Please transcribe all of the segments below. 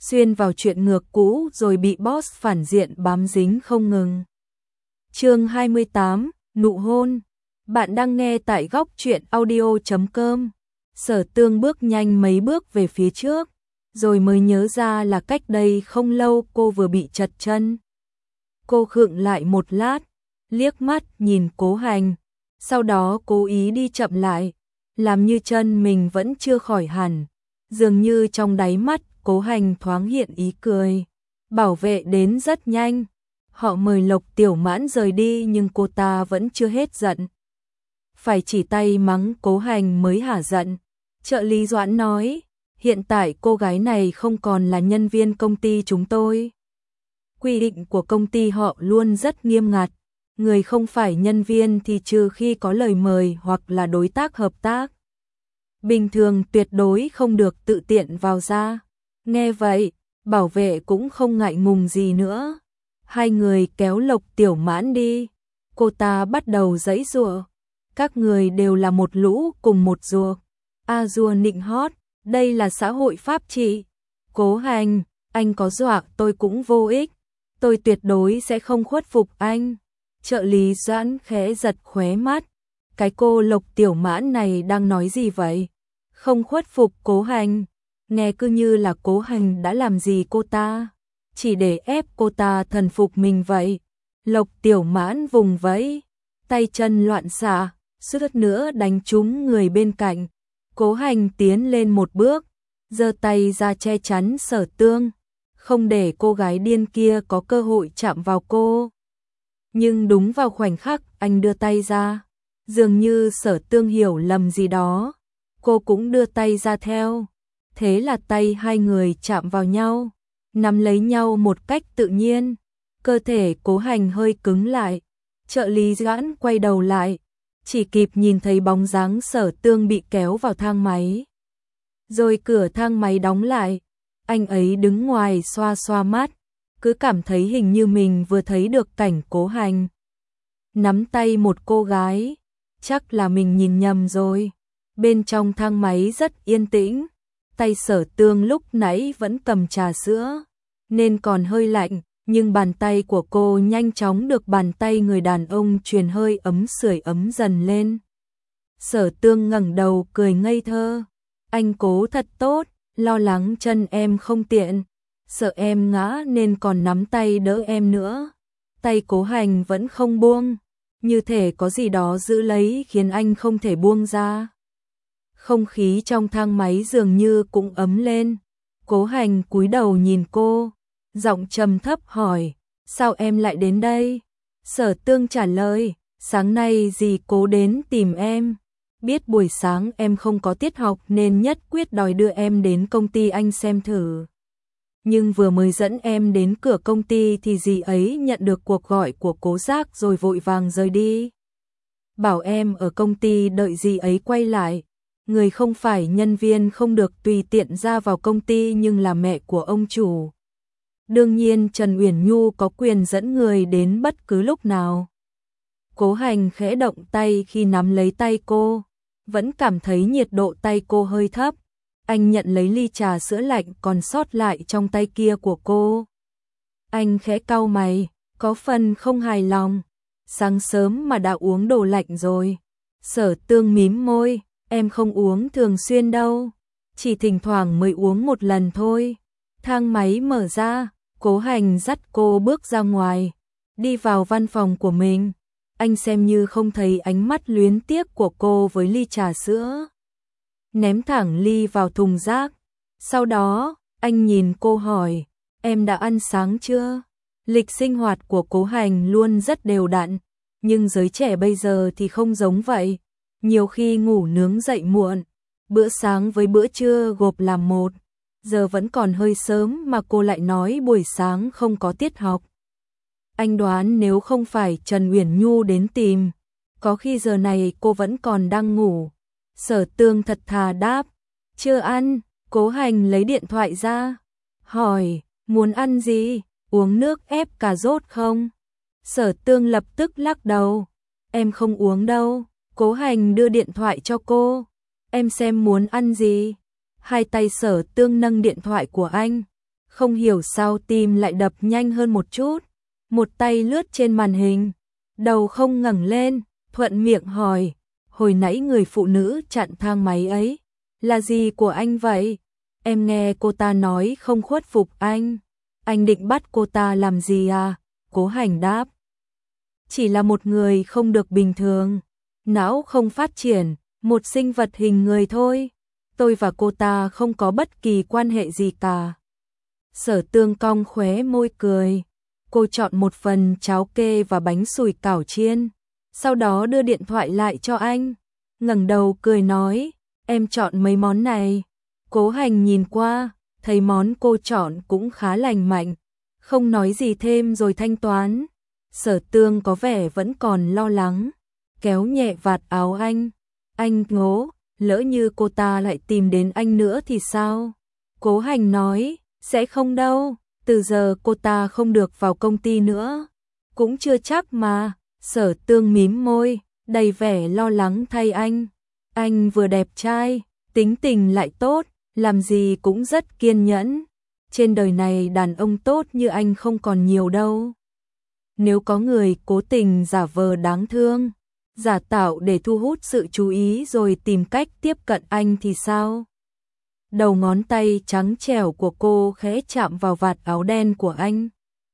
xuyên vào chuyện ngược cũ rồi bị boss phản diện bám dính không ngừng. Chương 28, nụ hôn. Bạn đang nghe tại góc truyện audio.com. Sở Tương bước nhanh mấy bước về phía trước, rồi mới nhớ ra là cách đây không lâu cô vừa bị trật chân. Cô khựng lại một lát, liếc mắt nhìn Cố Hành, sau đó cố ý đi chậm lại, làm như chân mình vẫn chưa khỏi hẳn. Dường như trong đáy mắt Cố Hành thoáng hiện ý cười. Bảo vệ đến rất nhanh. Họ mời Lộc Tiểu Mãn rời đi nhưng cô ta vẫn chưa hết giận. Phải chỉ tay mắng Cố Hành mới hả giận. Trợ lý Doãn nói, hiện tại cô gái này không còn là nhân viên công ty chúng tôi. Quy định của công ty họ luôn rất nghiêm ngặt. Người không phải nhân viên thì trừ khi có lời mời hoặc là đối tác hợp tác. Bình thường tuyệt đối không được tự tiện vào ra. Nghe vậy, bảo vệ cũng không ngại ngùng gì nữa. Hai người kéo Lộc Tiểu Mãn đi. Cô ta bắt đầu giãy giụa. Các người đều là một lũ cùng một ruột. A Dua nịnh hót, đây là xã hội pháp trị. Cố Hành, anh có dọa tôi cũng vô ích. Tôi tuyệt đối sẽ không khuất phục anh. Trợ lý Doãn khẽ giật khóe mắt. Cái cô Lộc Tiểu Mãn này đang nói gì vậy? Không khuất phục Cố Hành. Nghe cứ như là Cố Hành đã làm gì cô ta, chỉ để ép cô ta thần phục mình vậy. Lộc Tiểu Mãn vùng vẫy, tay chân loạn xạ, suýt nữa đánh trúng người bên cạnh. Cố Hành tiến lên một bước, giơ tay ra che chắn Sở Tương, không để cô gái điên kia có cơ hội chạm vào cô. Nhưng đúng vào khoảnh khắc anh đưa tay ra, dường như Sở Tương hiểu lầm gì đó, cô cũng đưa tay ra theo. Thế là tay hai người chạm vào nhau, nắm lấy nhau một cách tự nhiên. Cơ thể Cố Hành hơi cứng lại. Trợ lý Doãn quay đầu lại, chỉ kịp nhìn thấy bóng dáng Sở Tương bị kéo vào thang máy. Rồi cửa thang máy đóng lại. Anh ấy đứng ngoài xoa xoa mắt, cứ cảm thấy hình như mình vừa thấy được cảnh Cố Hành nắm tay một cô gái. Chắc là mình nhìn nhầm rồi. Bên trong thang máy rất yên tĩnh. Tay Sở Tương lúc nãy vẫn cầm trà sữa, nên còn hơi lạnh, nhưng bàn tay của cô nhanh chóng được bàn tay người đàn ông truyền hơi ấm sưởi ấm dần lên. Sở Tương ngẩng đầu cười ngây thơ. Anh Cố thật tốt, lo lắng chân em không tiện, sợ em ngã nên còn nắm tay đỡ em nữa. Tay Cố Hành vẫn không buông, như thể có gì đó giữ lấy khiến anh không thể buông ra. Không khí trong thang máy dường như cũng ấm lên. Cố Hành cúi đầu nhìn cô, giọng trầm thấp hỏi, sao em lại đến đây? Sở Tương trả lời, sáng nay dì Cố đến tìm em. Biết buổi sáng em không có tiết học nên nhất quyết đòi đưa em đến công ty anh xem thử. Nhưng vừa mới dẫn em đến cửa công ty thì dì ấy nhận được cuộc gọi của Cố Giác rồi vội vàng rời đi. Bảo em ở công ty đợi dì ấy quay lại. Người không phải nhân viên không được tùy tiện ra vào công ty nhưng là mẹ của ông chủ. Đương nhiên Trần Uyển Nhu có quyền dẫn người đến bất cứ lúc nào. Cố Hành khẽ động tay khi nắm lấy tay cô, vẫn cảm thấy nhiệt độ tay cô hơi thấp. Anh nhận lấy ly trà sữa lạnh còn sót lại trong tay kia của cô. Anh khẽ cau mày, có phần không hài lòng. Sáng sớm mà đã uống đồ lạnh rồi. Sở Tương mím môi. Em không uống thường xuyên đâu, chỉ thỉnh thoảng mới uống một lần thôi. Thang máy mở ra, Cố Hành dắt cô bước ra ngoài, đi vào văn phòng của mình. Anh xem như không thấy ánh mắt luyến tiếc của cô với ly trà sữa, ném thẳng ly vào thùng rác. Sau đó, anh nhìn cô hỏi, em đã ăn sáng chưa? Lịch sinh hoạt của Cố Hành luôn rất đều đặn, nhưng giới trẻ bây giờ thì không giống vậy. Nhiều khi ngủ nướng dậy muộn, bữa sáng với bữa trưa gộp làm một. Giờ vẫn còn hơi sớm mà cô lại nói buổi sáng không có tiết học. Anh đoán nếu không phải Trần Uyển Nhu đến tìm, có khi giờ này cô vẫn còn đang ngủ. Sở Tương thật thà đáp, chưa ăn. Cố Hành lấy điện thoại ra, hỏi, muốn ăn gì, uống nước ép cà rốt không? Sở Tương lập tức lắc đầu, em không uống đâu. Cố Hành đưa điện thoại cho cô, em xem muốn ăn gì. Hai tay Sở Tương nâng điện thoại của anh, Không hiểu sao tim lại đập nhanh hơn một chút, một tay lướt trên màn hình, đầu không ngẩng lên, thuận miệng hỏi, hồi nãy người phụ nữ chặn thang máy ấy, là gì của anh vậy? Em nghe cô ta nói không khuất phục anh định bắt cô ta làm gì à? Cố Hành đáp, chỉ là một người không được bình thường, não không phát triển, một sinh vật hình người thôi, tôi và cô ta không có bất kỳ quan hệ gì cả. Sở Tương cong khóe môi cười, cô chọn một phần cháo kê và bánh sủi cảo chiên, sau đó đưa điện thoại lại cho anh, ngẩng đầu cười nói, em chọn mấy món này. Cố Hành nhìn qua, thấy món cô chọn cũng khá lành mạnh, không nói gì thêm rồi thanh toán. Sở Tương có vẻ vẫn còn lo lắng, kéo nhẹ vạt áo anh ngố, lỡ như cô ta lại tìm đến anh nữa thì sao? Cố Hành nói, sẽ không đâu, từ giờ cô ta không được vào công ty nữa. Cũng chưa chắc mà. Sở Tương mím môi, đầy vẻ lo lắng thay anh vừa đẹp trai, tính tình lại tốt, làm gì cũng rất kiên nhẫn. Trên đời này đàn ông tốt như anh không còn nhiều đâu. Nếu có người cố tình giả vờ đáng thương, giả tạo để thu hút sự chú ý rồi tìm cách tiếp cận anh thì sao? Đầu ngón tay trắng trẻo của cô khẽ chạm vào vạt áo đen của anh.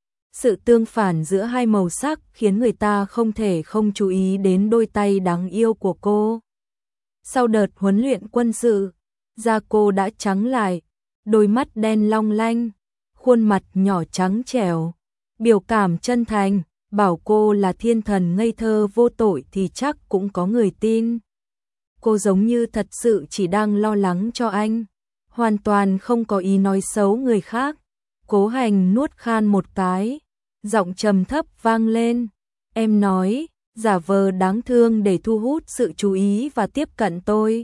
Sự tương phản giữa hai màu sắc khiến người ta không thể không chú ý đến đôi tay đáng yêu của cô. Sau đợt huấn luyện quân sự, da cô đã trắng lại, đôi mắt đen long lanh, khuôn mặt nhỏ trắng trẻo, biểu cảm chân thành, bảo cô là thiên thần ngây thơ vô tội thì chắc cũng có người tin. Cô giống như thật sự chỉ đang lo lắng cho anh, hoàn toàn không có ý nói xấu người khác. Cố Hành nuốt khan một cái, giọng trầm thấp vang lên, em nói, giả vờ đáng thương để thu hút sự chú ý và tiếp cận tôi.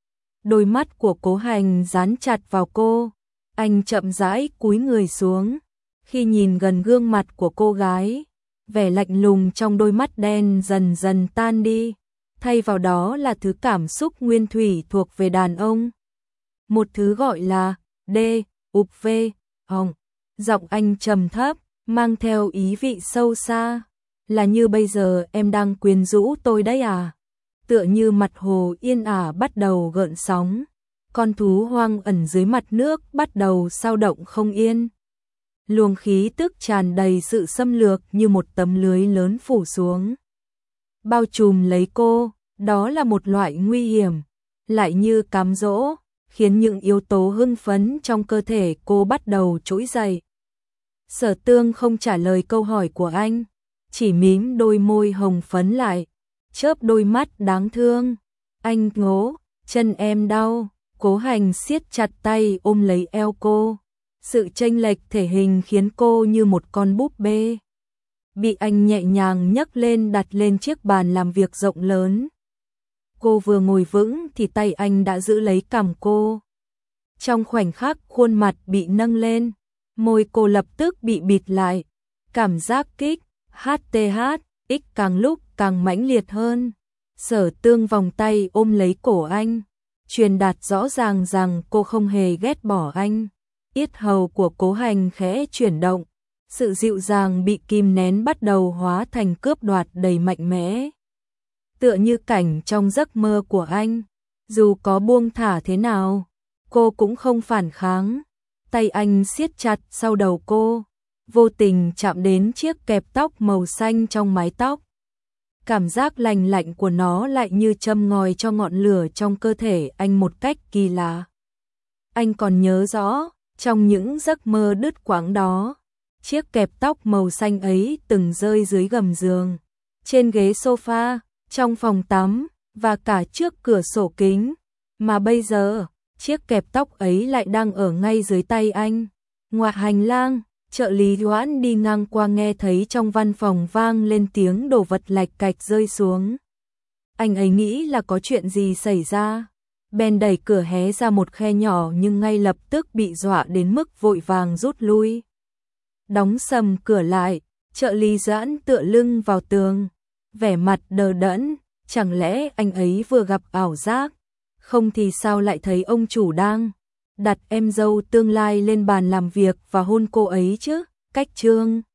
Đôi mắt của Cố Hành dán chặt vào cô, anh chậm rãi cúi người xuống, khi nhìn gần gương mặt của cô gái, vẻ lạnh lùng trong đôi mắt đen dần dần tan đi, thay vào đó là thứ cảm xúc nguyên thủy thuộc về đàn ông. Một thứ gọi là D.U.V. Hồng. Giọng anh trầm thấp, mang theo ý vị sâu xa. Là như bây giờ em đang quyến rũ tôi đấy à? Tựa như mặt hồ yên ả bắt đầu gợn sóng, con thú hoang ẩn dưới mặt nước bắt đầu xao động không yên. Luồng khí tức tràn đầy sự xâm lược như một tấm lưới lớn phủ xuống, bao trùm lấy cô, đó là một loại nguy hiểm, lại như cám dỗ, khiến những yếu tố hưng phấn trong cơ thể cô bắt đầu trỗi dậy. Sở Tương không trả lời câu hỏi của anh, chỉ mím đôi môi hồng phấn lại, chớp đôi mắt đáng thương. Anh ngố, chân em đau. Cố Hành siết chặt tay ôm lấy eo cô. Sự chênh lệch thể hình khiến cô như một con búp bê bị anh nhẹ nhàng nhấc lên đặt lên chiếc bàn làm việc rộng lớn. Cô vừa ngồi vững thì tay anh đã giữ lấy cằm cô. Trong khoảnh khắc khuôn mặt bị nâng lên, môi cô lập tức bị bịt lại. Cảm giác kích, HTH, càng lúc càng mãnh liệt hơn. Sở Tương vòng tay ôm lấy cổ anh, truyền đạt rõ ràng rằng cô không hề ghét bỏ anh. Yết hầu của Cố Hành khẽ chuyển động, sự dịu dàng bị kìm nén bắt đầu hóa thành cướp đoạt đầy mạnh mẽ. Tựa như cảnh trong giấc mơ của anh, dù có buông thả thế nào, cô cũng không phản kháng. Tay anh siết chặt sau đầu cô, vô tình chạm đến chiếc kẹp tóc màu xanh trong mái tóc. Cảm giác lành lạnh của nó lại như châm ngòi cho ngọn lửa trong cơ thể anh một cách kỳ lạ. Anh còn nhớ rõ, trong những giấc mơ đứt quãng đó, chiếc kẹp tóc màu xanh ấy từng rơi dưới gầm giường, trên ghế sofa, trong phòng tắm, và cả trước cửa sổ kính. Mà bây giờ, chiếc kẹp tóc ấy lại đang ở ngay dưới tay anh. Ngoài hành lang, trợ lý Doãn đi ngang qua nghe thấy trong văn phòng vang lên tiếng đồ vật lạch cạch rơi xuống. Anh ấy nghĩ là có chuyện gì xảy ra, bèn đẩy cửa hé ra một khe nhỏ nhưng ngay lập tức bị dọa đến mức vội vàng rút lui. Đóng sầm cửa lại, trợ lý Doãn tựa lưng vào tường, vẻ mặt đờ đẫn, chẳng lẽ anh ấy vừa gặp ảo giác, không thì sao lại thấy ông chủ đang đặt em dâu tương lai lên bàn làm việc và hôn cô ấy chứ? Cách Trương